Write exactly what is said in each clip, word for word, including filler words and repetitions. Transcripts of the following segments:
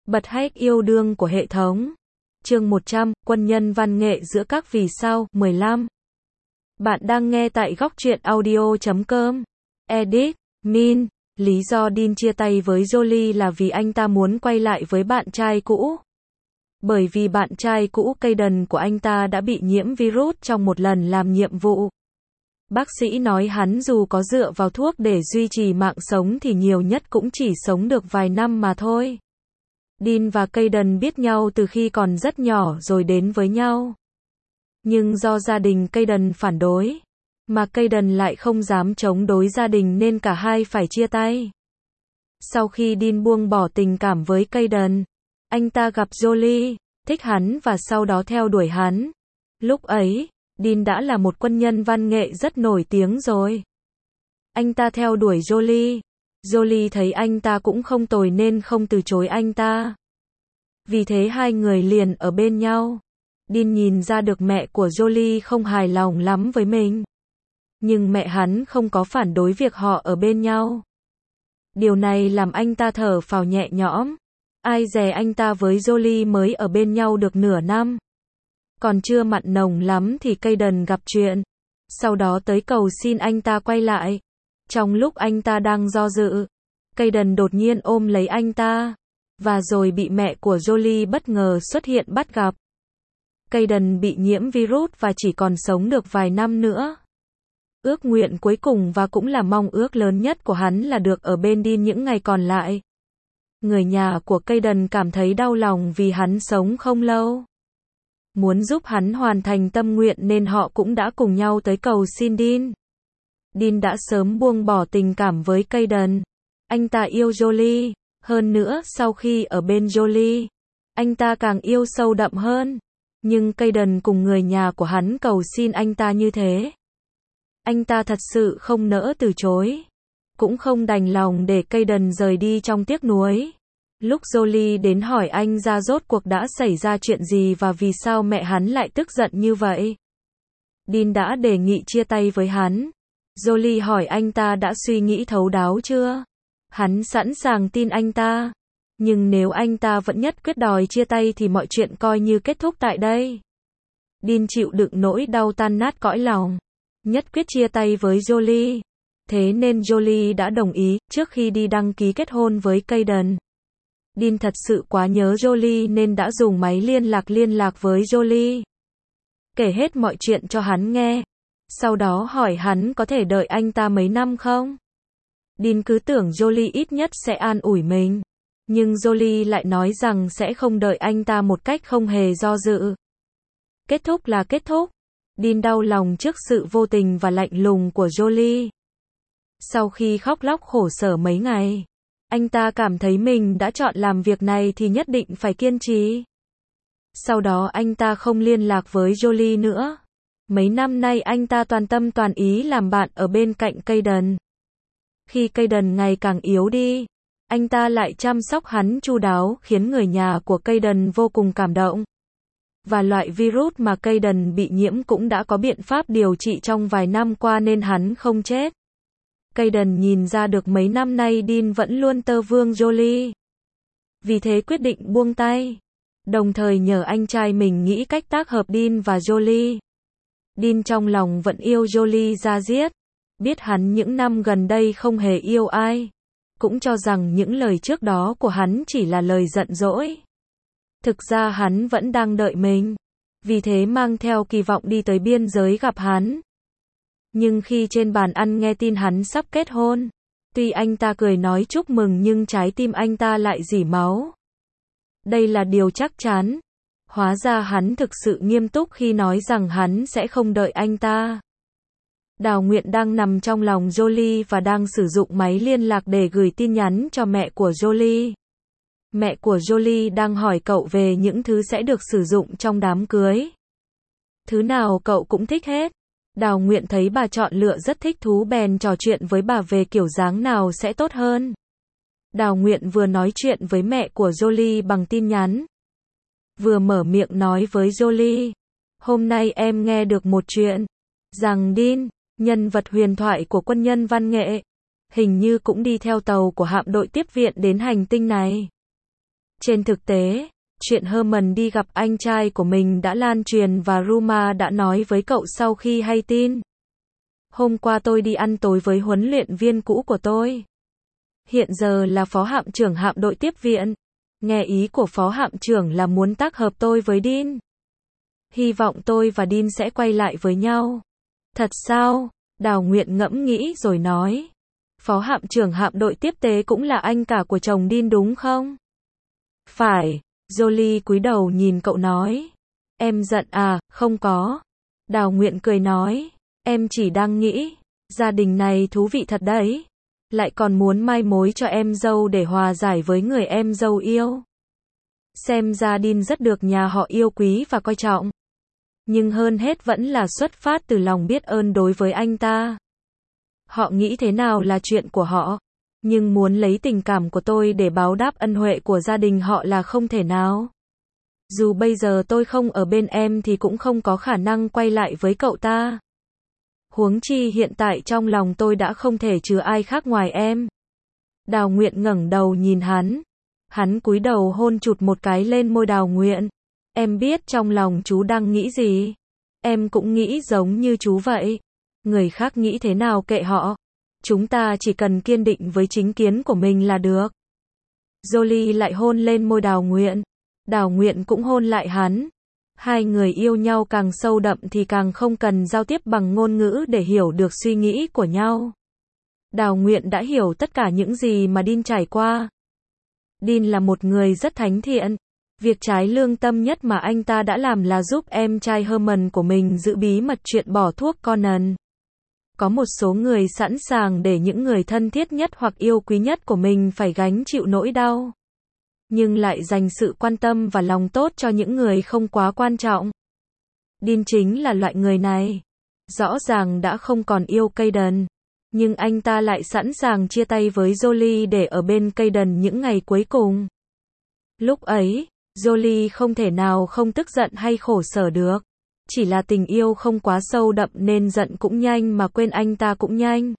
Bật hack yêu đương của hệ thống. Chương một trăm, quân nhân văn nghệ giữa các vì sao, mười lăm. Bạn đang nghe tại góc truyện audio chấm com. Edit, Min. Lý do Dean chia tay với Jolie là vì anh ta muốn quay lại với bạn trai cũ. Bởi vì bạn trai cũ Caden của anh ta đã bị nhiễm virus trong một lần làm nhiệm vụ. Bác sĩ nói hắn dù có dựa vào thuốc để duy trì mạng sống thì nhiều nhất cũng chỉ sống được vài năm mà thôi. Dean và Caden biết nhau từ khi còn rất nhỏ rồi đến với nhau. Nhưng do gia đình Caden phản đối, mà Caden lại không dám chống đối gia đình nên cả hai phải chia tay. Sau khi Dean buông bỏ tình cảm với Caden, anh ta gặp Jolie, thích hắn và sau đó theo đuổi hắn. Lúc ấy, Dean đã là một quân nhân văn nghệ rất nổi tiếng rồi. Anh ta theo đuổi Jolie. Jolie thấy anh ta cũng không tồi nên không từ chối anh ta. Vì thế hai người liền ở bên nhau. Dean nhìn ra được mẹ của Jolie không hài lòng lắm với mình. Nhưng mẹ hắn không có phản đối việc họ ở bên nhau. Điều này làm anh ta thở phào nhẹ nhõm. Ai dè anh ta với Jolie mới ở bên nhau được nửa năm. Còn chưa mặn nồng lắm thì Caden gặp chuyện. Sau đó tới cầu xin anh ta quay lại. Trong lúc anh ta đang do dự, Caden đột nhiên ôm lấy anh ta. Và rồi bị mẹ của Jolie bất ngờ xuất hiện bắt gặp. Caden bị nhiễm virus và chỉ còn sống được vài năm nữa. Ước nguyện cuối cùng và cũng là mong ước lớn nhất của hắn là được ở bên Dean những ngày còn lại. Người nhà của Caden cảm thấy đau lòng vì hắn sống không lâu. Muốn giúp hắn hoàn thành tâm nguyện nên họ cũng đã cùng nhau tới cầu xin Dean. Dean đã sớm buông bỏ tình cảm với Caden. Anh ta yêu Jolie. Hơn nữa sau khi ở bên Jolie, anh ta càng yêu sâu đậm hơn. Nhưng Caden cùng người nhà của hắn cầu xin anh ta như thế. Anh ta thật sự không nỡ từ chối. Cũng không đành lòng để Caden rời đi trong tiếc nuối. Lúc Jolie đến hỏi anh ra rốt cuộc đã xảy ra chuyện gì và vì sao mẹ hắn lại tức giận như vậy. Dean đã đề nghị chia tay với hắn. Jolie hỏi anh ta đã suy nghĩ thấu đáo chưa? Hắn sẵn sàng tin anh ta. Nhưng nếu anh ta vẫn nhất quyết đòi chia tay thì mọi chuyện coi như kết thúc tại đây. Dean chịu đựng nỗi đau tan nát cõi lòng. Nhất quyết chia tay với Jolie. Thế nên Jolie đã đồng ý trước khi đi đăng ký kết hôn với Caden. Dean thật sự quá nhớ Jolie nên đã dùng máy liên lạc liên lạc với Jolie. Kể hết mọi chuyện cho hắn nghe. Sau đó hỏi hắn có thể đợi anh ta mấy năm không? Dean cứ tưởng Jolie ít nhất sẽ an ủi mình. Nhưng Jolie lại nói rằng sẽ không đợi anh ta một cách không hề do dự. Kết thúc là kết thúc. Dean đau lòng trước sự vô tình và lạnh lùng của Jolie. Sau khi khóc lóc khổ sở mấy ngày, anh ta cảm thấy mình đã chọn làm việc này thì nhất định phải kiên trì. Sau đó anh ta không liên lạc với Jolie nữa. Mấy năm nay anh ta toàn tâm toàn ý làm bạn ở bên cạnh Caden. Khi Caden ngày càng yếu đi, anh ta lại chăm sóc hắn chu đáo khiến người nhà của Caden vô cùng cảm động. Và loại virus mà Caden bị nhiễm cũng đã có biện pháp điều trị trong vài năm qua nên hắn không chết. Caden nhìn ra được mấy năm nay Dean vẫn luôn tơ vương Jolie. Vì thế quyết định buông tay. Đồng thời nhờ anh trai mình nghĩ cách tác hợp Dean và Jolie. Dean trong lòng vẫn yêu Jolie da diết. Biết hắn những năm gần đây không hề yêu ai. Cũng cho rằng những lời trước đó của hắn chỉ là lời giận dỗi. Thực ra hắn vẫn đang đợi mình. Vì thế mang theo kỳ vọng đi tới biên giới gặp hắn. Nhưng khi trên bàn ăn nghe tin hắn sắp kết hôn, tuy anh ta cười nói chúc mừng nhưng trái tim anh ta lại rỉ máu. Đây là điều chắc chắn. Hóa ra hắn thực sự nghiêm túc khi nói rằng hắn sẽ không đợi anh ta. Đào Nguyện đang nằm trong lòng Jolie và đang sử dụng máy liên lạc để gửi tin nhắn cho mẹ của Jolie. Mẹ của Jolie đang hỏi cậu về những thứ sẽ được sử dụng trong đám cưới. Thứ nào cậu cũng thích hết. Đào Nguyện thấy bà chọn lựa rất thích thú bèn trò chuyện với bà về kiểu dáng nào sẽ tốt hơn. Đào Nguyện vừa nói chuyện với mẹ của Jolie bằng tin nhắn. Vừa mở miệng nói với Jolie. Hôm nay em nghe được một chuyện. Rằng Dean, nhân vật huyền thoại của quân nhân văn nghệ, hình như cũng đi theo tàu của hạm đội tiếp viện đến hành tinh này. Trên thực tế, chuyện Herman đi gặp anh trai của mình đã lan truyền và Ruma đã nói với cậu sau khi hay tin. Hôm qua tôi đi ăn tối với huấn luyện viên cũ của tôi. Hiện giờ là phó hạm trưởng hạm đội tiếp viện. Nghe ý của phó hạm trưởng là muốn tác hợp tôi với Dean. Hy vọng tôi và Dean sẽ quay lại với nhau. Thật sao? Đào Nguyện ngẫm nghĩ rồi nói. Phó hạm trưởng hạm đội tiếp tế cũng là anh cả của chồng Dean đúng không? Phải. Jolie cúi đầu nhìn cậu nói. Em giận à? Không có. Đào Nguyện cười nói. Em chỉ đang nghĩ, gia đình này thú vị thật đấy. Lại còn muốn mai mối cho em dâu để hòa giải với người em dâu yêu. Xem ra Dean rất được nhà họ yêu quý và coi trọng. Nhưng hơn hết vẫn là xuất phát từ lòng biết ơn đối với anh ta. Họ nghĩ thế nào là chuyện của họ. Nhưng muốn lấy tình cảm của tôi để báo đáp ân huệ của gia đình họ là không thể nào. Dù bây giờ tôi không ở bên em thì cũng không có khả năng quay lại với cậu ta. Huống chi hiện tại trong lòng tôi đã không thể chứa ai khác ngoài em. Đào Nguyện ngẩng đầu nhìn hắn. Hắn cúi đầu hôn chụt một cái lên môi Đào Nguyện. Em biết trong lòng chú đang nghĩ gì. Em cũng nghĩ giống như chú vậy. Người khác nghĩ thế nào kệ họ. Chúng ta chỉ cần kiên định với chính kiến của mình là được. Jolie lại hôn lên môi Đào Nguyện. Đào Nguyện cũng hôn lại hắn. Hai người yêu nhau càng sâu đậm thì càng không cần giao tiếp bằng ngôn ngữ để hiểu được suy nghĩ của nhau. Đào Nguyện đã hiểu tất cả những gì mà Dean trải qua. Dean là một người rất thánh thiện. Việc trái lương tâm nhất mà anh ta đã làm là giúp em trai Herman của mình giữ bí mật chuyện bỏ thuốc Conan. Có một số người sẵn sàng để những người thân thiết nhất hoặc yêu quý nhất của mình phải gánh chịu nỗi đau. Nhưng lại dành sự quan tâm và lòng tốt cho những người không quá quan trọng. Dean chính là loại người này. Rõ ràng đã không còn yêu Caden. Nhưng anh ta lại sẵn sàng chia tay với Jolie để ở bên Caden những ngày cuối cùng. Lúc ấy, Jolie không thể nào không tức giận hay khổ sở được. Chỉ là tình yêu không quá sâu đậm nên giận cũng nhanh mà quên anh ta cũng nhanh.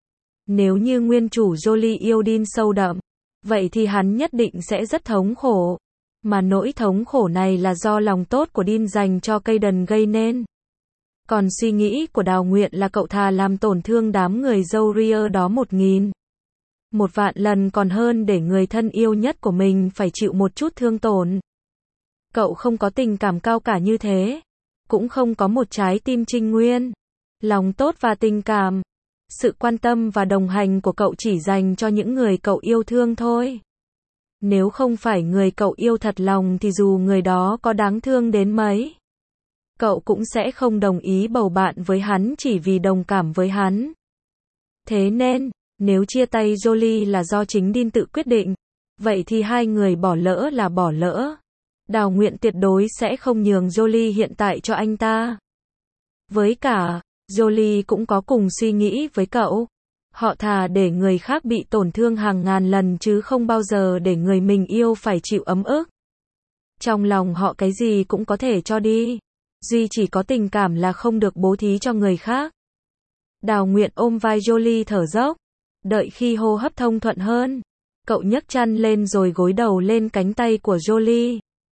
Nếu như nguyên chủ Jolie yêu Dean sâu đậm, vậy thì hắn nhất định sẽ rất thống khổ. Mà nỗi thống khổ này là do lòng tốt của Dean dành cho Caden gây nên. Còn suy nghĩ của Đào Nguyện là cậu thà làm tổn thương đám người dâu ria đó một nghìn. Một vạn lần còn hơn để người thân yêu nhất của mình phải chịu một chút thương tổn. Cậu không có tình cảm cao cả như thế. Cũng không có một trái tim trinh nguyên. Lòng tốt và tình cảm. Sự quan tâm và đồng hành của cậu chỉ dành cho những người cậu yêu thương thôi. Nếu không phải người cậu yêu thật lòng thì dù người đó có đáng thương đến mấy, cậu cũng sẽ không đồng ý bầu bạn với hắn chỉ vì đồng cảm với hắn. Thế nên, nếu chia tay Jolie là do chính Dean tự quyết định, vậy thì hai người bỏ lỡ là bỏ lỡ. Đào Nguyện tuyệt đối sẽ không nhường Jolie hiện tại cho anh ta. Với cả, Jolie cũng có cùng suy nghĩ với cậu. Họ thà để người khác bị tổn thương hàng ngàn lần chứ không bao giờ để người mình yêu phải chịu ấm ức. Trong lòng họ cái gì cũng có thể cho đi. Duy chỉ có tình cảm là không được bố thí cho người khác. Đào Nguyện ôm vai Jolie thở dốc. Đợi khi hô hấp thông thuận hơn, cậu nhấc chăn lên rồi gối đầu lên cánh tay của Jolie.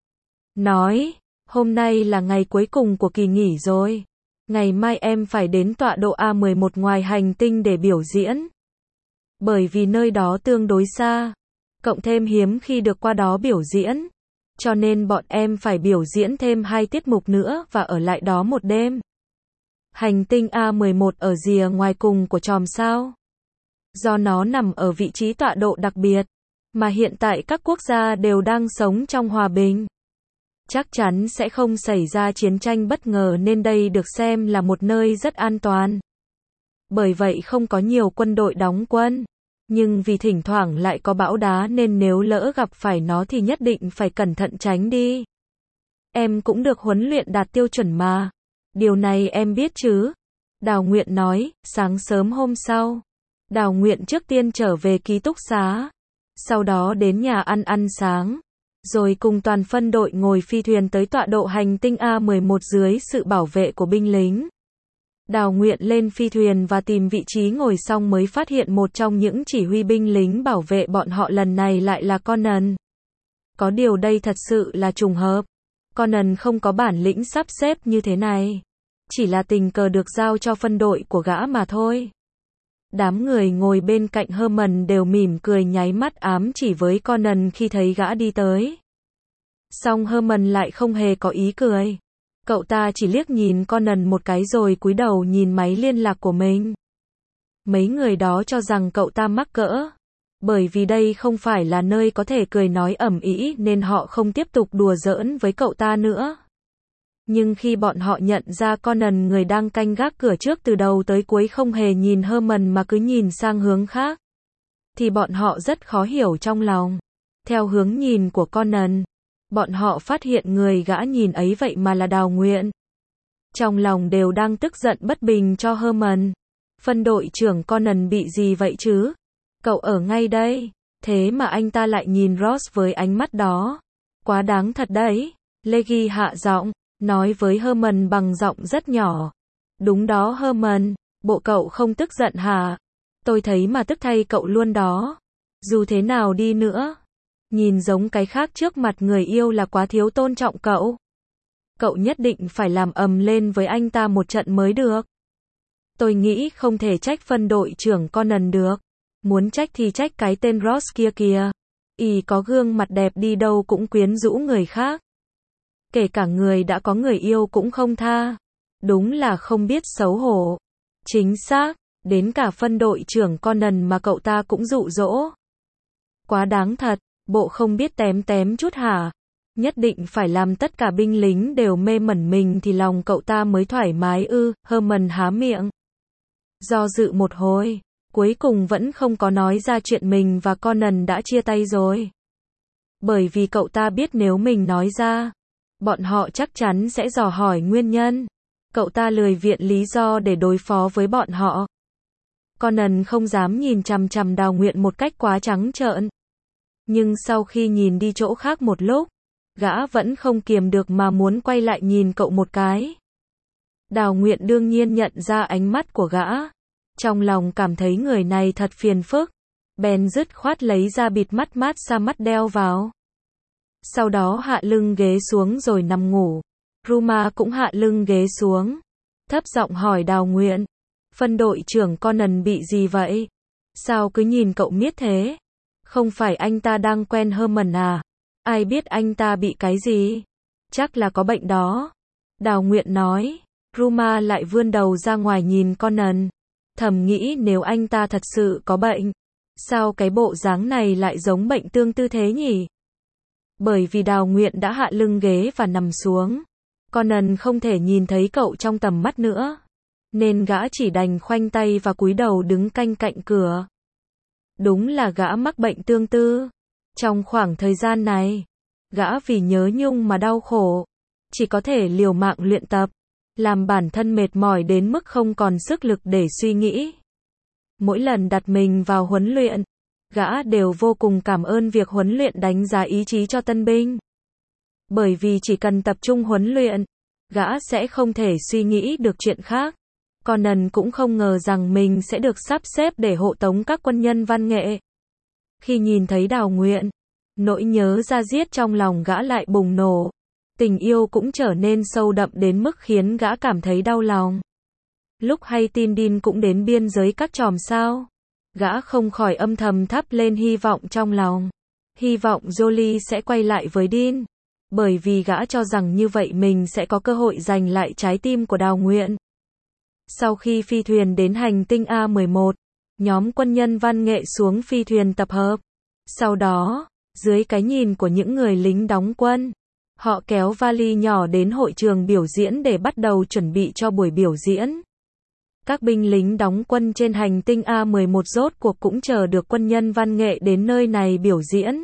Nói, hôm nay là ngày cuối cùng của kỳ nghỉ rồi. Ngày mai em phải đến tọa độ A mười một ngoài hành tinh để biểu diễn. Bởi vì nơi đó tương đối xa, cộng thêm hiếm khi được qua đó biểu diễn. Cho nên bọn em phải biểu diễn thêm hai tiết mục nữa và ở lại đó một đêm. Hành tinh A mười một ở rìa ngoài cùng của chòm sao. Do nó nằm ở vị trí tọa độ đặc biệt, mà hiện tại các quốc gia đều đang sống trong hòa bình. Chắc chắn sẽ không xảy ra chiến tranh bất ngờ nên đây được xem là một nơi rất an toàn. Bởi vậy không có nhiều quân đội đóng quân. Nhưng vì thỉnh thoảng lại có bão đá nên nếu lỡ gặp phải nó thì nhất định phải cẩn thận tránh đi. Em cũng được huấn luyện đạt tiêu chuẩn mà. Điều này em biết chứ? Đào Nguyện nói, sáng sớm hôm sau. Đào Nguyện trước tiên trở về ký túc xá. Sau đó đến nhà ăn ăn sáng. Rồi cùng toàn phân đội ngồi phi thuyền tới tọa độ hành tinh A mười một dưới sự bảo vệ của binh lính. Đào Nguyện lên phi thuyền và tìm vị trí ngồi xong mới phát hiện một trong những chỉ huy binh lính bảo vệ bọn họ lần này lại là Conan. Có điều đây thật sự là trùng hợp. Conan không có bản lĩnh sắp xếp như thế này. Chỉ là tình cờ được giao cho phân đội của gã mà thôi. Đám người ngồi bên cạnh Herman đều mỉm cười nháy mắt ám chỉ với Conan khi thấy gã đi tới. Song Herman lại không hề có ý cười. Cậu ta chỉ liếc nhìn Conan một cái rồi cúi đầu nhìn máy liên lạc của mình. Mấy người đó cho rằng cậu ta mắc cỡ. Bởi vì đây không phải là nơi có thể cười nói ầm ĩ nên họ không tiếp tục đùa giỡn với cậu ta nữa. Nhưng khi bọn họ nhận ra Conan, người đang canh gác cửa trước từ đầu tới cuối không hề nhìn Herman mà cứ nhìn sang hướng khác, thì bọn họ rất khó hiểu trong lòng. Theo hướng nhìn của Conan, bọn họ phát hiện người gã nhìn ấy vậy mà là Đào Nguyện. Trong lòng đều đang tức giận bất bình cho Herman. Phân đội trưởng Conan bị gì vậy chứ? Cậu ở ngay đây. Thế mà anh ta lại nhìn Ross với ánh mắt đó. Quá đáng thật đấy. Leggy hạ giọng, nói với Herman bằng giọng rất nhỏ. Đúng đó Herman, bộ cậu không tức giận hả? Tôi thấy mà tức thay cậu luôn đó. Dù thế nào đi nữa, nhìn giống cái khác trước mặt người yêu là quá thiếu tôn trọng cậu. Cậu nhất định phải làm ầm lên với anh ta một trận mới được. Tôi nghĩ không thể trách phân đội trưởng Conan được. Muốn trách thì trách cái tên Ross kia kìa. Y có gương mặt đẹp đi đâu cũng quyến rũ người khác. Kể cả người đã có người yêu cũng không tha. Đúng là không biết xấu hổ. Chính xác, đến cả phân đội trưởng Conan mà cậu ta cũng dụ dỗ. Quá đáng thật, bộ không biết tém tém chút hả? Nhất định phải làm tất cả binh lính đều mê mẩn mình thì lòng cậu ta mới thoải mái ư? Herman há miệng. Do dự một hồi, cuối cùng vẫn không có nói ra chuyện mình và Conan đã chia tay rồi. Bởi vì cậu ta biết nếu mình nói ra, bọn họ chắc chắn sẽ dò hỏi nguyên nhân. Cậu ta lười viện lý do để đối phó với bọn họ. Conan không dám nhìn chằm chằm Đào Nguyện một cách quá trắng trợn. Nhưng sau khi nhìn đi chỗ khác một lúc, gã vẫn không kiềm được mà muốn quay lại nhìn cậu một cái. Đào Nguyện đương nhiên nhận ra ánh mắt của gã. Trong lòng cảm thấy người này thật phiền phức. Bèn dứt khoát lấy ra bịt mắt mát xa mắt đeo vào. Sau đó hạ lưng ghế xuống rồi nằm ngủ. Ruma cũng hạ lưng ghế xuống. Thấp giọng hỏi Đào Nguyện. Phân đội trưởng Conan bị gì vậy? Sao cứ nhìn cậu miết thế? Không phải anh ta đang quen Herman à? Ai biết anh ta bị cái gì? Chắc là có bệnh đó. Đào Nguyện nói. Ruma lại vươn đầu ra ngoài nhìn Conan. Thầm nghĩ nếu anh ta thật sự có bệnh, sao cái bộ dáng này lại giống bệnh tương tư thế nhỉ? Bởi vì Đào Nguyện đã hạ lưng ghế và nằm xuống. Conan không thể nhìn thấy cậu trong tầm mắt nữa. Nên gã chỉ đành khoanh tay và cúi đầu đứng canh cạnh cửa. Đúng là gã mắc bệnh tương tư. Trong khoảng thời gian này, gã vì nhớ nhung mà đau khổ. Chỉ có thể liều mạng luyện tập. Làm bản thân mệt mỏi đến mức không còn sức lực để suy nghĩ. Mỗi lần đặt mình vào huấn luyện, gã đều vô cùng cảm ơn việc huấn luyện đánh giá ý chí cho tân binh. Bởi vì chỉ cần tập trung huấn luyện, gã sẽ không thể suy nghĩ được chuyện khác. Conan cũng không ngờ rằng mình sẽ được sắp xếp để hộ tống các quân nhân văn nghệ. Khi nhìn thấy Đào Nguyện, nỗi nhớ da diết trong lòng gã lại bùng nổ. Tình yêu cũng trở nên sâu đậm đến mức khiến gã cảm thấy đau lòng. Lúc hay tin Dean cũng đến biên giới các chòm sao, gã không khỏi âm thầm thắp lên hy vọng trong lòng. Hy vọng Jolie sẽ quay lại với Dean. Bởi vì gã cho rằng như vậy mình sẽ có cơ hội giành lại trái tim của Đào Nguyện. Sau khi phi thuyền đến hành tinh A mười một, nhóm quân nhân văn nghệ xuống phi thuyền tập hợp. Sau đó, dưới cái nhìn của những người lính đóng quân, họ kéo vali nhỏ đến hội trường biểu diễn để bắt đầu chuẩn bị cho buổi biểu diễn. Các binh lính đóng quân trên hành tinh A mười một rốt cuộc cũng chờ được quân nhân văn nghệ đến nơi này biểu diễn.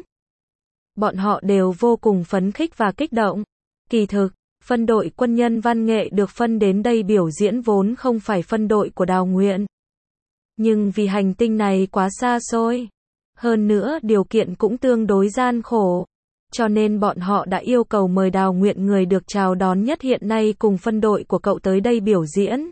Bọn họ đều vô cùng phấn khích và kích động. Kỳ thực, phân đội quân nhân văn nghệ được phân đến đây biểu diễn vốn không phải phân đội của Đào Nguyện. Nhưng vì hành tinh này quá xa xôi, hơn nữa điều kiện cũng tương đối gian khổ, cho nên bọn họ đã yêu cầu mời Đào Nguyện, người được chào đón nhất hiện nay, cùng phân đội của cậu tới đây biểu diễn.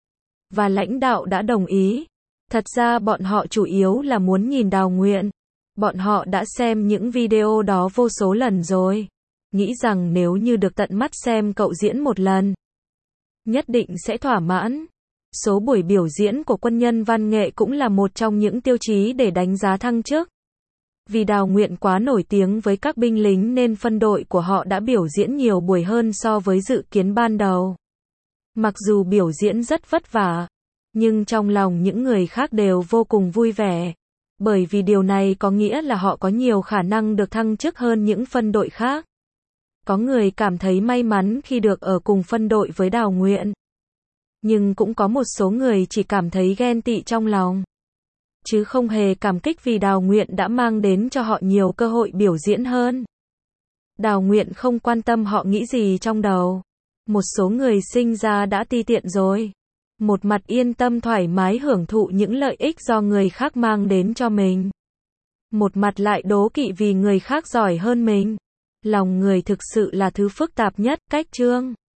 Và lãnh đạo đã đồng ý. Thật ra bọn họ chủ yếu là muốn nhìn Đào Nguyện. Bọn họ đã xem những video đó vô số lần rồi. Nghĩ rằng nếu như được tận mắt xem cậu diễn một lần, nhất định sẽ thỏa mãn. Số buổi biểu diễn của quân nhân văn nghệ cũng là một trong những tiêu chí để đánh giá thăng chức. Vì Đào Nguyện quá nổi tiếng với các binh lính nên phân đội của họ đã biểu diễn nhiều buổi hơn so với dự kiến ban đầu. Mặc dù biểu diễn rất vất vả, nhưng trong lòng những người khác đều vô cùng vui vẻ. Bởi vì điều này có nghĩa là họ có nhiều khả năng được thăng chức hơn những phân đội khác. Có người cảm thấy may mắn khi được ở cùng phân đội với Đào Nguyện. Nhưng cũng có một số người chỉ cảm thấy ghen tị trong lòng, chứ không hề cảm kích vì Đào Nguyện đã mang đến cho họ nhiều cơ hội biểu diễn hơn. Đào Nguyện không quan tâm họ nghĩ gì trong đầu. Một số người sinh ra đã ti tiện rồi. Một mặt yên tâm thoải mái hưởng thụ những lợi ích do người khác mang đến cho mình. Một mặt lại đố kỵ vì người khác giỏi hơn mình. Lòng người thực sự là thứ phức tạp nhất. Cách chương